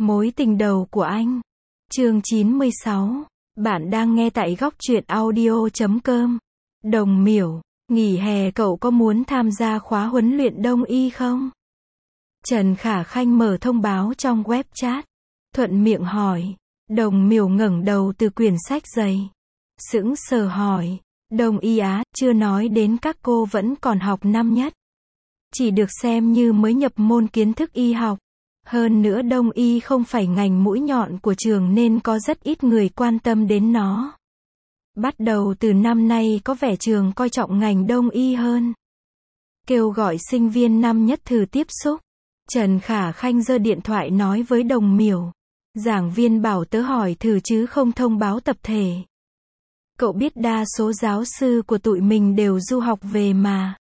Mối tình đầu của anh. Chương 96. Bạn đang nghe tại góc truyện audio.com. Đồng Miểu, nghỉ hè cậu có muốn tham gia khóa huấn luyện đông y không? Trần Khả Khanh mở thông báo trong web chat. Thuận miệng hỏi. Đồng Miểu ngẩng đầu từ quyển sách dày. Sững sờ hỏi. Đông y á, chưa nói đến các cô vẫn còn học năm nhất. Chỉ được xem như mới nhập môn kiến thức y học. Hơn nữa đông y không phải ngành mũi nhọn của trường nên có rất ít người quan tâm đến nó. Bắt đầu từ năm nay có vẻ trường coi trọng ngành đông y hơn. Kêu gọi sinh viên năm nhất thử tiếp xúc. Trần Khả Khanh giơ điện thoại nói với Đồng Miểu. Giảng viên bảo tớ hỏi thử chứ không thông báo tập thể. Cậu biết đa số giáo sư của tụi mình đều du học về mà.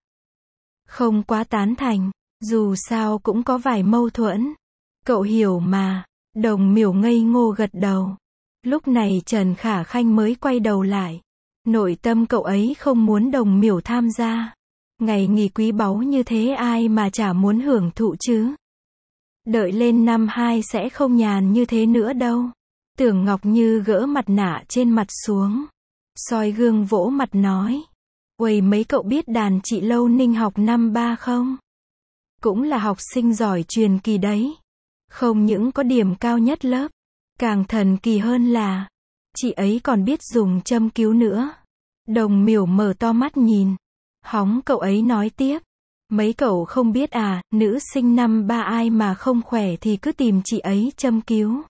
Không quá tán thành, dù sao cũng có vài mâu thuẫn. Cậu hiểu mà. Đồng Miểu ngây ngô gật đầu. Lúc này Trần Khả Khanh mới quay đầu lại. Nội tâm cậu ấy không muốn Đồng Miểu tham gia. Ngày nghỉ quý báu như thế ai mà chả muốn hưởng thụ chứ. Đợi lên năm 2 sẽ không nhàn như thế nữa đâu. Tưởng Ngọc Như gỡ mặt nạ trên mặt xuống. Soi gương vỗ mặt nói. Uầy, mấy cậu biết đàn chị Lâu Ninh học năm 3 không? Cũng là học sinh giỏi truyền kỳ đấy. Không những có điểm cao nhất lớp, càng thần kỳ hơn là chị ấy còn biết dùng châm cứu nữa. Đồng Miểu mở to mắt nhìn. Hóng cậu ấy nói tiếp. Mấy cậu không biết à, nữ sinh năm 3 ai mà không khỏe thì cứ tìm chị ấy châm cứu.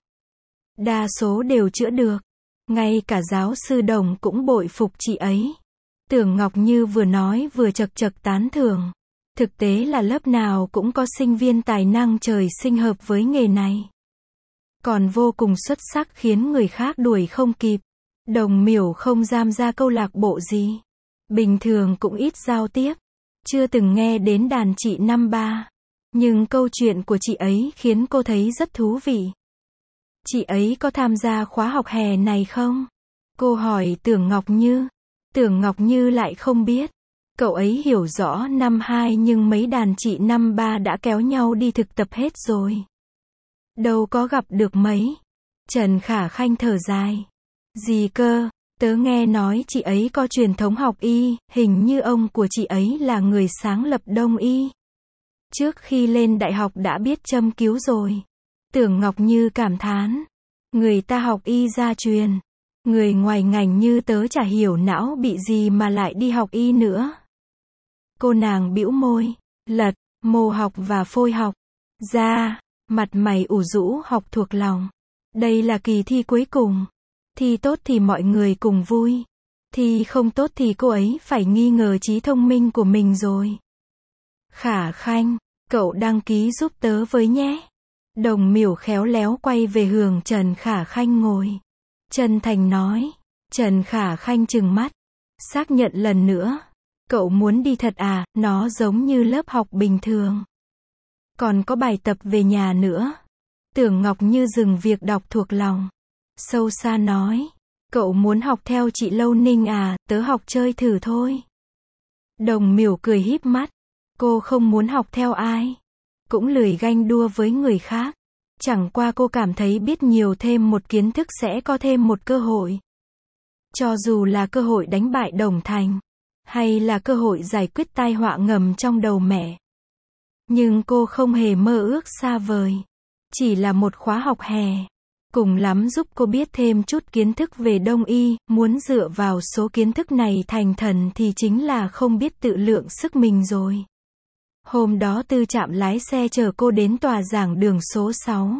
Đa số đều chữa được. Ngay cả giáo sư Đồng cũng bội phục chị ấy. Tưởng Ngọc Như vừa nói vừa chật chật tán thưởng. Thực tế là lớp nào cũng có sinh viên tài năng trời sinh hợp với nghề này. Còn vô cùng xuất sắc khiến người khác đuổi không kịp. Đồng Miểu không tham gia câu lạc bộ gì. Bình thường cũng ít giao tiếp. Chưa từng nghe đến đàn chị năm 3. Nhưng câu chuyện của chị ấy khiến cô thấy rất thú vị. Chị ấy có tham gia khóa học hè này không? Cô hỏi Tưởng Ngọc Như. Tưởng Ngọc Như lại không biết. Cậu ấy hiểu rõ năm 2 nhưng mấy đàn chị năm 3 đã kéo nhau đi thực tập hết rồi. Đâu có gặp được mấy. Trần Khả Khanh thở dài. Gì cơ, tớ nghe nói chị ấy có truyền thống học y, hình như ông của chị ấy là người sáng lập Đông y. Trước khi lên đại học đã biết châm cứu rồi. Tưởng Ngọc Như cảm thán. Người ta học y gia truyền. Người ngoài ngành như tớ chả hiểu não bị gì mà lại đi học y nữa. Cô nàng bĩu môi, lật, mô học và phôi học. Ra, mặt mày ủ rũ học thuộc lòng. Đây là kỳ thi cuối cùng. Thi tốt thì mọi người cùng vui. Thi không tốt thì cô ấy phải nghi ngờ trí thông minh của mình rồi. Khả Khanh, cậu đăng ký giúp tớ với nhé. Đồng Miểu khéo léo quay về hướng Trần Khả Khanh ngồi. Chân thành nói. Trần Khả Khanh trừng mắt. Xác nhận lần nữa. Cậu muốn đi thật à, nó giống như lớp học bình thường. Còn có bài tập về nhà nữa. Tưởng Ngọc Như dừng việc đọc thuộc lòng. Sâu xa nói. Cậu muốn học theo chị Lâu Ninh à, tớ học chơi thử thôi. Đồng Miểu cười híp mắt. Cô không muốn học theo ai. Cũng lười ganh đua với người khác. Chẳng qua cô cảm thấy biết nhiều thêm một kiến thức sẽ có thêm một cơ hội. Cho dù là cơ hội đánh bại Đồng Thành. Hay là cơ hội giải quyết tai họa ngầm trong đầu mẹ. Nhưng cô không hề mơ ước xa vời. Chỉ là một khóa học hè. Cùng lắm giúp cô biết thêm chút kiến thức về Đông y. Muốn dựa vào số kiến thức này thành thần thì chính là không biết tự lượng sức mình rồi. Hôm đó Tư Trạm lái xe chở cô đến tòa giảng đường số 6.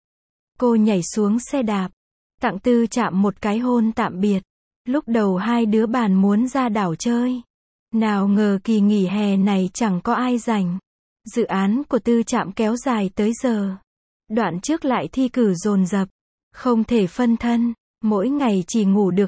Cô nhảy xuống xe đạp. Tặng Tư Trạm một cái hôn tạm biệt. Lúc đầu hai đứa bàn muốn ra đảo chơi. Nào ngờ kỳ nghỉ hè này chẳng có ai rảnh. Dự án của Tư Trạm kéo dài tới giờ. Đoạn trước lại thi cử dồn dập. Không thể phân thân. Mỗi ngày chỉ ngủ được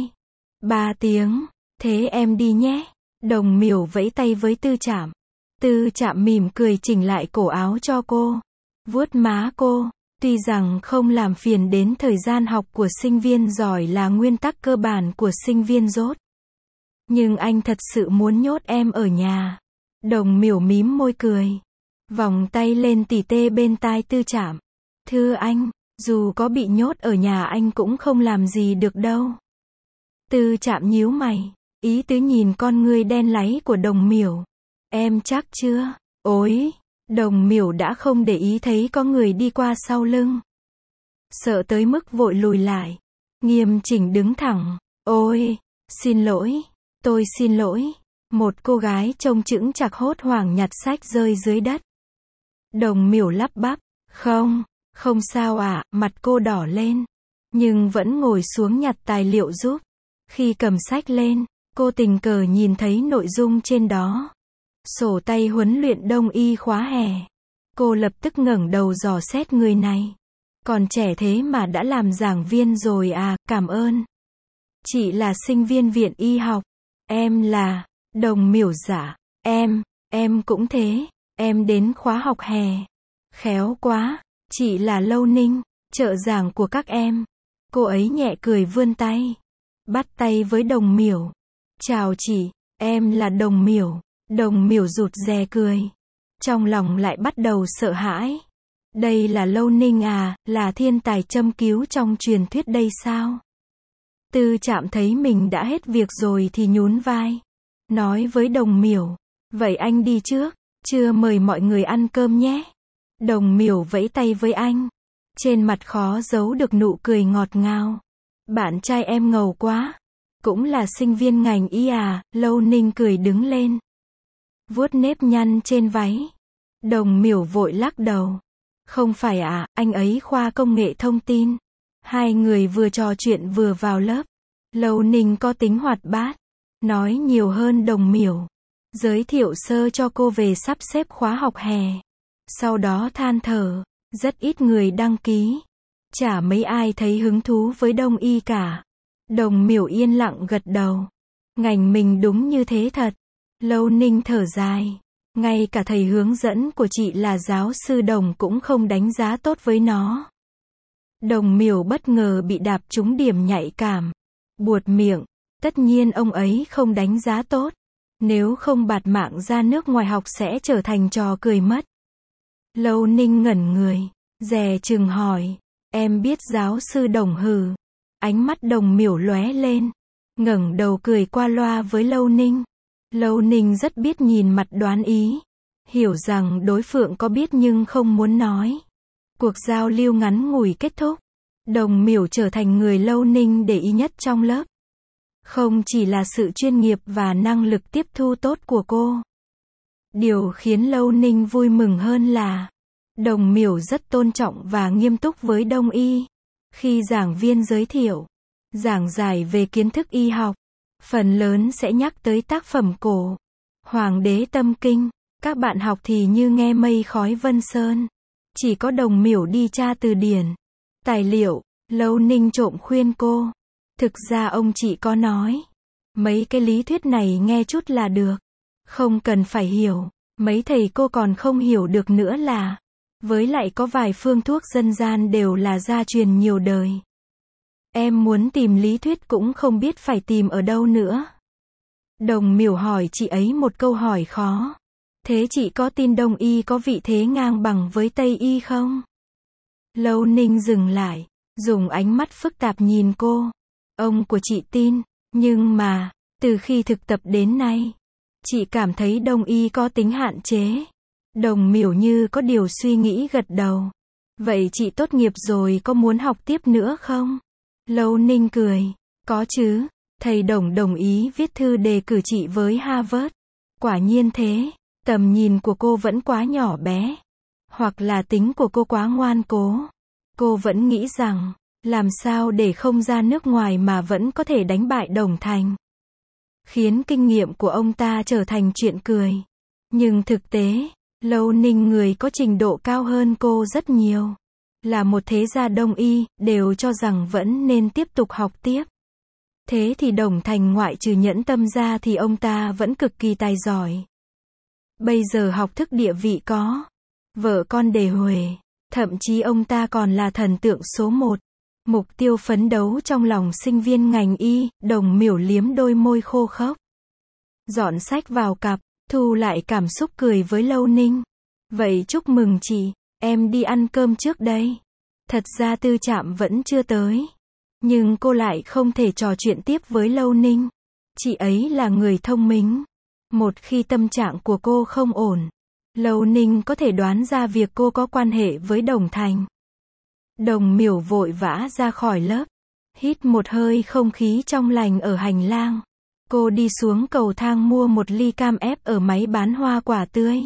2-3 tiếng. Thế em đi nhé. Đồng Miểu vẫy tay với Tư Trạm. Tư Trạm mỉm cười chỉnh lại cổ áo cho cô. Vuốt má cô. Tuy rằng không làm phiền đến thời gian học của sinh viên giỏi là nguyên tắc cơ bản của sinh viên dốt. Nhưng anh thật sự muốn nhốt em ở nhà. Đồng Miểu mím môi cười. Vòng tay lên tỉ tê bên tai Tư Trạm. Thưa anh, dù có bị nhốt ở nhà anh cũng không làm gì được đâu. Tư Trạm nhíu mày, ý tứ nhìn con ngươi đen láy của Đồng Miểu. Em chắc chưa? Ôi, Đồng Miểu đã không để ý thấy có người đi qua sau lưng. Sợ tới mức vội lùi lại. Nghiêm chỉnh đứng thẳng. Ôi, xin lỗi, tôi xin lỗi. Một cô gái trông chững chạc hốt hoảng nhặt sách rơi dưới đất. Đồng Miểu lắp bắp. Không sao ạ, mặt cô đỏ lên. Nhưng vẫn ngồi xuống nhặt tài liệu giúp. Khi cầm sách lên, cô tình cờ nhìn thấy nội dung trên đó. Sổ tay huấn luyện đông y khóa hè. Cô lập tức ngẩng đầu dò xét người này. Còn trẻ thế mà đã làm giảng viên rồi à, cảm ơn. Chị là sinh viên viện y học. Em là, Đồng Miểu giả. Em cũng thế. Em đến khóa học hè. Khéo quá. Chị là Lâu Ninh, trợ giảng của các em. Cô ấy nhẹ cười vươn tay. Bắt tay với Đồng Miểu. Chào chị, em là Đồng Miểu. Đồng Miểu rụt rè cười. Trong lòng lại bắt đầu sợ hãi. Đây là Lâu Ninh à, là thiên tài châm cứu trong truyền thuyết đây sao? Tư Trạm thấy mình đã hết việc rồi thì nhún vai. Nói với Đồng Miểu. Vậy anh đi trước, trưa mời mọi người ăn cơm nhé. Đồng Miểu vẫy tay với anh. Trên mặt khó giấu được nụ cười ngọt ngào. Bạn trai em ngầu quá. Cũng là sinh viên ngành y à, Lâu Ninh cười đứng lên. Vuốt nếp nhăn trên váy. Đồng Miểu vội lắc đầu. Không phải à, anh ấy khoa công nghệ thông tin. Hai người vừa trò chuyện vừa vào lớp. Lâu Ninh có tính hoạt bát. Nói nhiều hơn Đồng Miểu. Giới thiệu sơ cho cô về sắp xếp khóa học hè. Sau đó than thở. Rất ít người đăng ký. Chả mấy ai thấy hứng thú với đông y cả. Đồng Miểu yên lặng gật đầu. Ngành mình đúng như thế thật. Lâu Ninh thở dài. Ngay cả thầy hướng dẫn của chị là giáo sư Đồng cũng không đánh giá tốt với nó. Đồng Miểu bất ngờ bị đạp trúng điểm nhạy cảm. Buột miệng. Tất nhiên ông ấy không đánh giá tốt. Nếu không bạt mạng ra nước ngoài học sẽ trở thành trò cười mất. Lâu Ninh ngẩn người. Dè chừng hỏi. Em biết giáo sư Đồng hừ. Ánh mắt Đồng Miểu lóe lên. Ngẩng đầu cười qua loa với Lâu Ninh. Lâu Ninh rất biết nhìn mặt đoán ý. Hiểu rằng đối phương có biết nhưng không muốn nói. Cuộc giao lưu ngắn ngủi kết thúc. Đồng Miểu trở thành người Lâu Ninh để ý nhất trong lớp. Không chỉ là sự chuyên nghiệp và năng lực tiếp thu tốt của cô. Điều khiến Lâu Ninh vui mừng hơn là Đồng Miểu rất tôn trọng và nghiêm túc với đông y. Khi giảng viên giới thiệu, giảng giải về kiến thức y học, phần lớn sẽ nhắc tới tác phẩm cổ, Hoàng đế tâm kinh. Các bạn học thì như nghe mây khói vân sơn. Chỉ có Đồng Miểu đi tra từ điển, tài liệu. Lâu Ninh trộm khuyên cô. Thực ra ông chị có nói. Mấy cái lý thuyết này nghe chút là được. Không cần phải hiểu. Mấy thầy cô còn không hiểu được nữa là. Với lại có vài phương thuốc dân gian đều là gia truyền nhiều đời. Em muốn tìm lý thuyết cũng không biết phải tìm ở đâu nữa. Đồng Miểu hỏi chị ấy một câu hỏi khó. Thế chị có tin Đông y có vị thế ngang bằng với Tây y không? Lâu Ninh dừng lại, dùng ánh mắt phức tạp nhìn cô. Ông của chị tin, nhưng mà, từ khi thực tập đến nay, chị cảm thấy Đông y có tính hạn chế. Đồng Miểu như có điều suy nghĩ gật đầu. Vậy chị tốt nghiệp rồi có muốn học tiếp nữa không? Lâu Ninh cười. Có chứ, thầy Đồng đồng ý viết thư đề cử chị với Harvard. Quả nhiên thế, tầm nhìn của cô vẫn quá nhỏ bé. Hoặc là tính của cô quá ngoan cố. Cô vẫn nghĩ rằng, làm sao để không ra nước ngoài mà vẫn có thể đánh bại Đồng Thành. Khiến kinh nghiệm của ông ta trở thành chuyện cười. Nhưng thực tế, Lâu Ninh người có trình độ cao hơn cô rất nhiều. Là một thế gia đông y, đều cho rằng vẫn nên tiếp tục học tiếp. Thế thì Đồng Thành ngoại trừ nhẫn tâm ra thì ông ta vẫn cực kỳ tài giỏi. Bây giờ học thức địa vị có. Vợ con đề huề. Thậm chí ông ta còn là thần tượng số 1. Mục tiêu phấn đấu trong lòng sinh viên ngành y. Đồng Miểu liếm đôi môi khô khốc. Dọn sách vào cặp. Thu lại cảm xúc cười với Lâu Ninh. Vậy chúc mừng chị. Em đi ăn cơm trước đây. Thật ra Tư Trạm vẫn chưa tới. Nhưng cô lại không thể trò chuyện tiếp với Lâu Ninh. Chị ấy là người thông minh. Một khi tâm trạng của cô không ổn, Lâu Ninh có thể đoán ra việc cô có quan hệ với Đồng Thành. Đồng Miểu vội vã ra khỏi lớp, hít một hơi không khí trong lành ở hành lang. Cô đi xuống cầu thang mua một ly cam ép ở máy bán hoa quả tươi.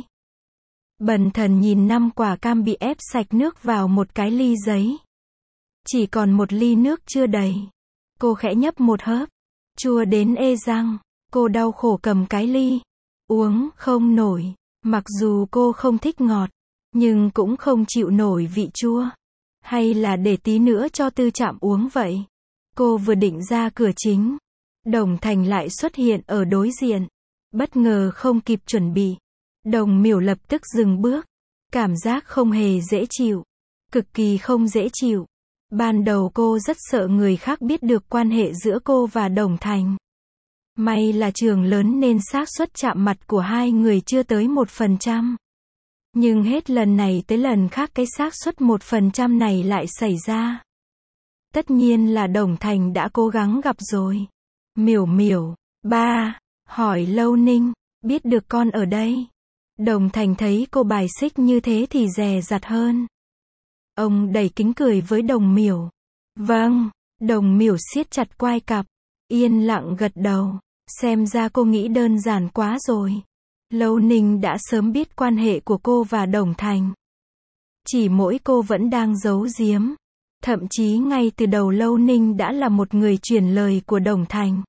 Bần thần nhìn 5 quả cam bị ép sạch nước vào một cái ly giấy. Chỉ còn một ly nước chưa đầy. Cô khẽ nhấp một hớp, chua đến ê răng. Cô đau khổ cầm cái ly, uống không nổi. Mặc dù cô không thích ngọt, nhưng cũng không chịu nổi vị chua. Hay là để tí nữa cho Tư Trạm uống vậy? Cô vừa định ra cửa chính, Đồng Thành lại xuất hiện ở đối diện. Bất ngờ không kịp chuẩn bị, Đồng Miểu lập tức dừng bước. Cảm giác không hề dễ chịu, cực kỳ không dễ chịu. Ban đầu cô rất sợ người khác biết được quan hệ giữa cô và Đồng Thành. May là trường lớn nên xác suất chạm mặt của hai người chưa tới 1%. Nhưng hết lần này tới lần khác cái xác suất 1% này lại xảy ra. Tất nhiên là Đồng Thành đã cố gắng gặp rồi. Miểu miểu, ba, hỏi Lâu Ninh, biết được con ở đây. Đồng Thành thấy cô bài xích như thế thì dè dặt hơn. Ông đẩy kính cười với Đồng Miểu. Vâng, Đồng Miểu siết chặt quai cặp, yên lặng gật đầu. Xem ra cô nghĩ đơn giản quá rồi. Lâu Ninh đã sớm biết quan hệ của cô và Đồng Thành. Chỉ mỗi cô vẫn đang giấu giếm. Thậm chí ngay từ đầu Lâu Ninh đã là một người truyền lời của Đồng Thành.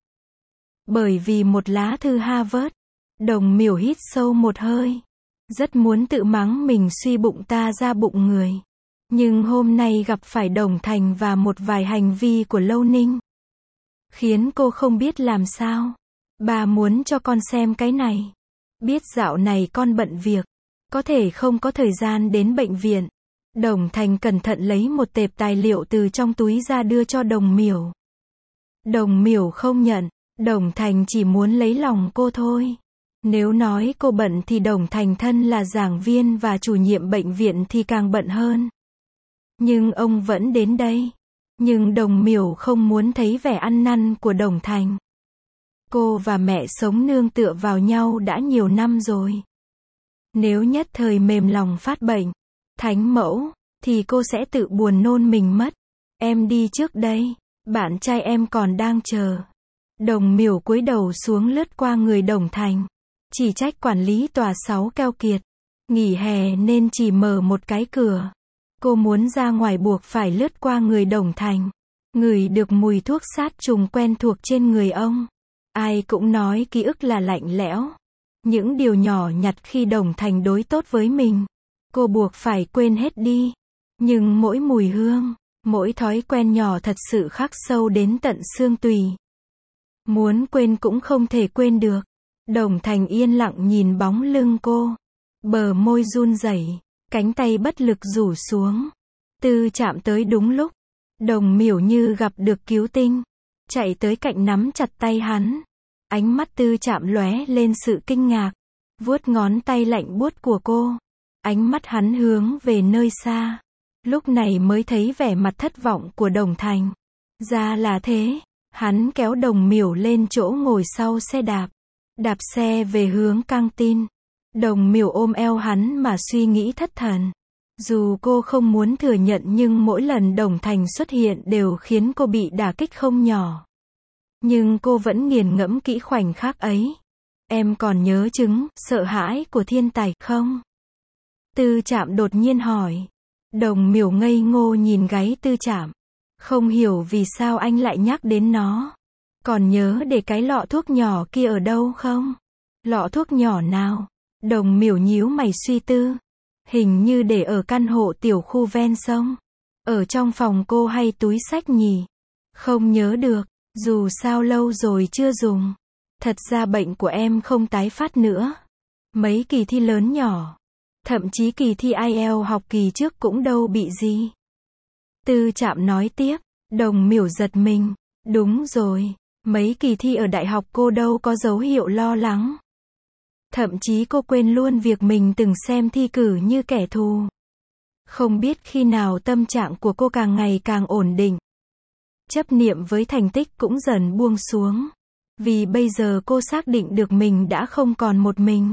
Bởi vì một lá thư Harvard, Đồng Miểu hít sâu một hơi. Rất muốn tự mắng mình suy bụng ta ra bụng người. Nhưng hôm nay gặp phải Đồng Thành và một vài hành vi của Lâu Ninh, khiến cô không biết làm sao. Bà muốn cho con xem cái này. Biết dạo này con bận việc, có thể không có thời gian đến bệnh viện. Đồng Thành cẩn thận lấy một tệp tài liệu từ trong túi ra đưa cho Đồng Miểu. Đồng Miểu không nhận. Đồng Thành chỉ muốn lấy lòng cô thôi. Nếu nói cô bận thì Đồng Thành thân là giảng viên và chủ nhiệm bệnh viện thì càng bận hơn. Nhưng ông vẫn đến đây. Nhưng Đồng Miểu không muốn thấy vẻ ăn năn của Đồng Thành. Cô và mẹ sống nương tựa vào nhau đã nhiều năm rồi. Nếu nhất thời mềm lòng phát bệnh, thánh mẫu, thì cô sẽ tự buồn nôn mình mất. Em đi trước đây, bạn trai em còn đang chờ. Đồng Miểu cúi đầu xuống lướt qua người Đồng Thành. Chỉ trách quản lý tòa 6 keo kiệt. Nghỉ hè nên chỉ mở một cái cửa. Cô muốn ra ngoài buộc phải lướt qua người Đồng Thành. Ngửi được mùi thuốc sát trùng quen thuộc trên người ông. Ai cũng nói ký ức là lạnh lẽo. Những điều nhỏ nhặt khi Đồng Thành đối tốt với mình, cô buộc phải quên hết đi. Nhưng mỗi mùi hương, mỗi thói quen nhỏ thật sự khắc sâu đến tận xương tủy. Muốn quên cũng không thể quên được. Đồng Thành yên lặng nhìn bóng lưng cô. Bờ môi run rẩy, cánh tay bất lực rủ xuống. Tư Trạm tới đúng lúc. Đồng Miểu như gặp được cứu tinh, chạy tới cạnh nắm chặt tay hắn. Ánh mắt Tư Trạm lóe lên sự kinh ngạc, vuốt ngón tay lạnh buốt của cô. Ánh mắt hắn hướng về nơi xa. Lúc này mới thấy vẻ mặt thất vọng của Đồng Thành. Ra là thế. Hắn kéo Đồng Miểu lên chỗ ngồi sau xe đạp. Đạp xe về hướng căng tin. Đồng Miểu ôm eo hắn mà suy nghĩ thất thần. Dù cô không muốn thừa nhận nhưng mỗi lần Đồng Thành xuất hiện đều khiến cô bị đả kích không nhỏ. Nhưng cô vẫn nghiền ngẫm kỹ khoảnh khắc ấy. Em còn nhớ chứng sợ hãi của thiên tài không? Tư Trạm đột nhiên hỏi. Đồng Miểu ngây ngô nhìn gáy Tư Trạm. Không hiểu vì sao anh lại nhắc đến nó. Còn nhớ để cái lọ thuốc nhỏ kia ở đâu không? Lọ thuốc nhỏ nào? Đồng Miểu nhíu mày suy tư. Hình như để ở căn hộ tiểu khu ven sông. Ở trong phòng cô hay túi xách nhỉ? Không nhớ được, dù sao lâu rồi chưa dùng. Thật ra bệnh của em không tái phát nữa. Mấy kỳ thi lớn nhỏ, thậm chí kỳ thi IELTS học kỳ trước cũng đâu bị gì. Tư Trạm nói tiếp. Đồng Miểu giật mình. Đúng rồi, mấy kỳ thi ở đại học cô đâu có dấu hiệu lo lắng. Thậm chí cô quên luôn việc mình từng xem thi cử như kẻ thù. Không biết khi nào tâm trạng của cô càng ngày càng ổn định. Chấp niệm với thành tích cũng dần buông xuống. Vì bây giờ cô xác định được mình đã không còn một mình.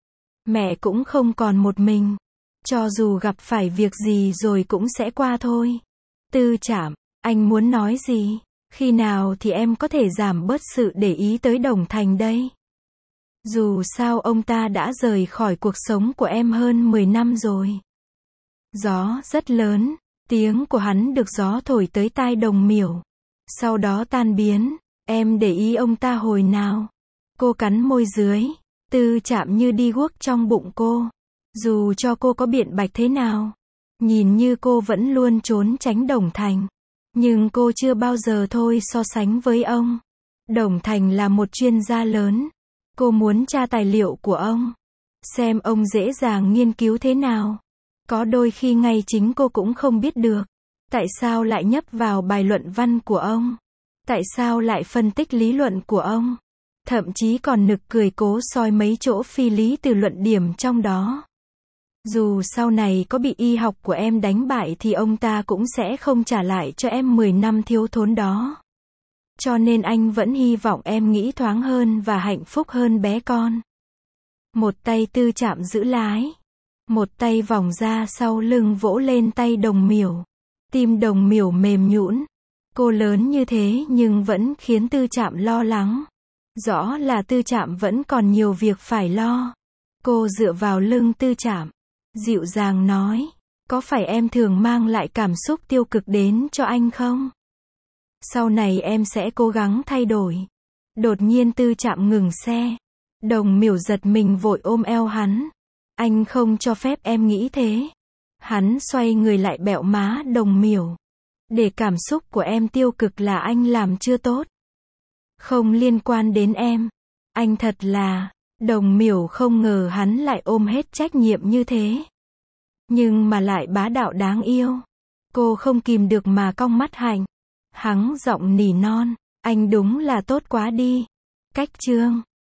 Mẹ cũng không còn một mình. Cho dù gặp phải việc gì rồi cũng sẽ qua thôi. Tư Trạm, anh muốn nói gì? Khi nào thì em có thể giảm bớt sự để ý tới Đồng Thành đây? Dù sao ông ta đã rời khỏi cuộc sống của em hơn 10 năm rồi. Gió rất lớn, tiếng của hắn được gió thổi tới tai Đồng Miểu. Sau đó tan biến, em để ý ông ta hồi nào? Cô cắn môi dưới, Tư Trạm như đi guốc trong bụng cô. Dù cho cô có biện bạch thế nào, nhìn như cô vẫn luôn trốn tránh Đồng Thành. Nhưng cô chưa bao giờ thôi so sánh với ông. Đồng Thành là một chuyên gia lớn. Cô muốn tra tài liệu của ông. Xem ông dễ dàng nghiên cứu thế nào. Có đôi khi ngay chính cô cũng không biết được. Tại sao lại nhấp vào bài luận văn của ông? Tại sao lại phân tích lý luận của ông? Thậm chí còn nực cười cố soi mấy chỗ phi lý từ luận điểm trong đó. Dù sau này có bị y học của em đánh bại thì ông ta cũng sẽ không trả lại cho em 10 năm thiếu thốn đó. Cho nên anh vẫn hy vọng em nghĩ thoáng hơn và hạnh phúc hơn bé con. Một tay Tư Trạm giữ lái. Một tay vòng ra sau lưng vỗ lên tay Đồng Miểu. Tim Đồng Miểu mềm nhũn. Cô lớn như thế nhưng vẫn khiến Tư Trạm lo lắng. Rõ là Tư Trạm vẫn còn nhiều việc phải lo. Cô dựa vào lưng Tư Trạm, dịu dàng nói, có phải em thường mang lại cảm xúc tiêu cực đến cho anh không? Sau này em sẽ cố gắng thay đổi. Đột nhiên Tư Trạm ngừng xe. Đồng Miểu giật mình vội ôm eo hắn. Anh không cho phép em nghĩ thế. Hắn xoay người lại bẹo má Đồng Miểu. Để cảm xúc của em tiêu cực là anh làm chưa tốt. Không liên quan đến em. Anh thật là... Đồng Miểu không ngờ hắn lại ôm hết trách nhiệm như thế. Nhưng mà lại bá đạo đáng yêu. Cô không kìm được mà cong mắt hạnh. Hắn giọng nỉ non. Anh đúng là tốt quá đi. Cách chương